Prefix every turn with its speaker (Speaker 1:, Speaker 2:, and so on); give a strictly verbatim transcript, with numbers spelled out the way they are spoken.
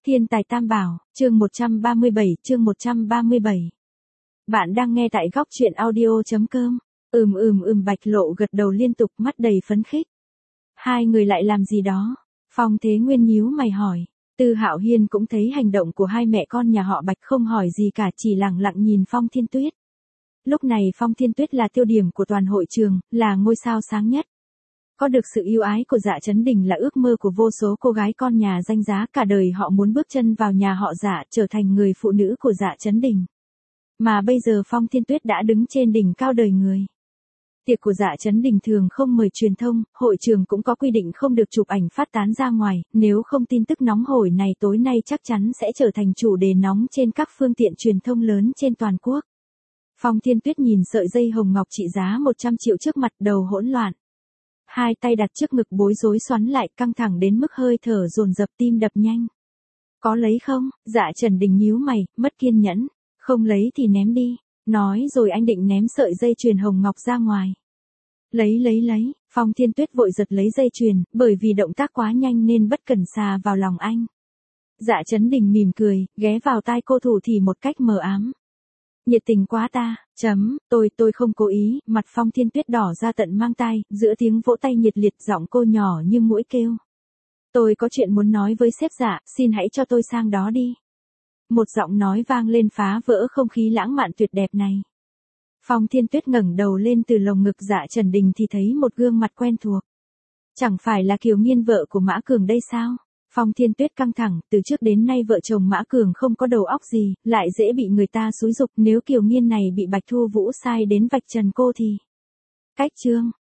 Speaker 1: Thiên tài tam bảo, chương một trăm ba mươi bảy, chương một trăm ba mươi bảy. Bạn đang nghe tại góc truyện audio.com. Ừm ừm ừm Bạch Lộ gật đầu liên tục, mắt đầy phấn khích. Hai người lại làm gì đó? Phong Thế Nguyên nhíu mày hỏi. Tư Hạo Hiên cũng thấy hành động của hai mẹ con nhà họ Bạch, không hỏi gì cả, chỉ lặng lặng nhìn Phong Thiên Tuyết. Lúc này Phong Thiên Tuyết là tiêu điểm của toàn hội trường, là ngôi sao sáng nhất. Có được sự yêu ái của Dạ Chấn Đình là ước mơ của vô số cô gái con nhà danh giá, cả đời họ muốn bước chân vào nhà họ Dạ, trở thành người phụ nữ của Dạ Chấn Đình. Mà bây giờ Phong Thiên Tuyết đã đứng trên đỉnh cao đời người. Tiệc của Dạ Chấn Đình thường không mời truyền thông, hội trường cũng có quy định không được chụp ảnh phát tán ra ngoài, nếu không tin tức nóng hổi này tối nay chắc chắn sẽ trở thành chủ đề nóng trên các phương tiện truyền thông lớn trên toàn quốc. Phong Thiên Tuyết nhìn sợi dây hồng ngọc trị giá một trăm triệu trước mặt, đầu hỗn loạn. Hai tay đặt trước ngực bối rối xoắn lại, căng thẳng đến mức hơi thở dồn dập, tim đập nhanh. Có lấy không? Dạ Trần Đình nhíu mày, mất kiên nhẫn. Không lấy thì ném đi. Nói rồi anh định ném sợi dây chuyền hồng ngọc ra ngoài. Lấy lấy lấy, Phong Thiên Tuyết vội giật lấy dây chuyền, bởi vì động tác quá nhanh nên bất cẩn xà vào lòng anh. Dạ Trấn Đình mỉm cười, ghé vào tai cô thủ thì một cách mờ ám. Nhiệt tình quá ta, chấm, tôi tôi không cố ý, mặt Phong Thiên Tuyết đỏ ra tận mang tai, giữa tiếng vỗ tay nhiệt liệt giọng cô nhỏ như mũi kêu. Tôi có chuyện muốn nói với sếp Dạ, xin hãy cho tôi sang đó đi. Một giọng nói vang lên phá vỡ không khí lãng mạn tuyệt đẹp này. Phong Thiên Tuyết ngẩng đầu lên từ lồng ngực Dạ Trần Đình thì thấy một gương mặt quen thuộc. Chẳng phải là Kiều Nghiên vợ của Mã Cường đây sao? Phong Thiên Tuyết căng thẳng, từ trước đến nay vợ chồng Mã Cường không có đầu óc gì, lại dễ bị người ta xúi giục, nếu Kiều Nghiên này bị Bạch Thu Vũ sai đến vạch trần cô thì. Cách chương,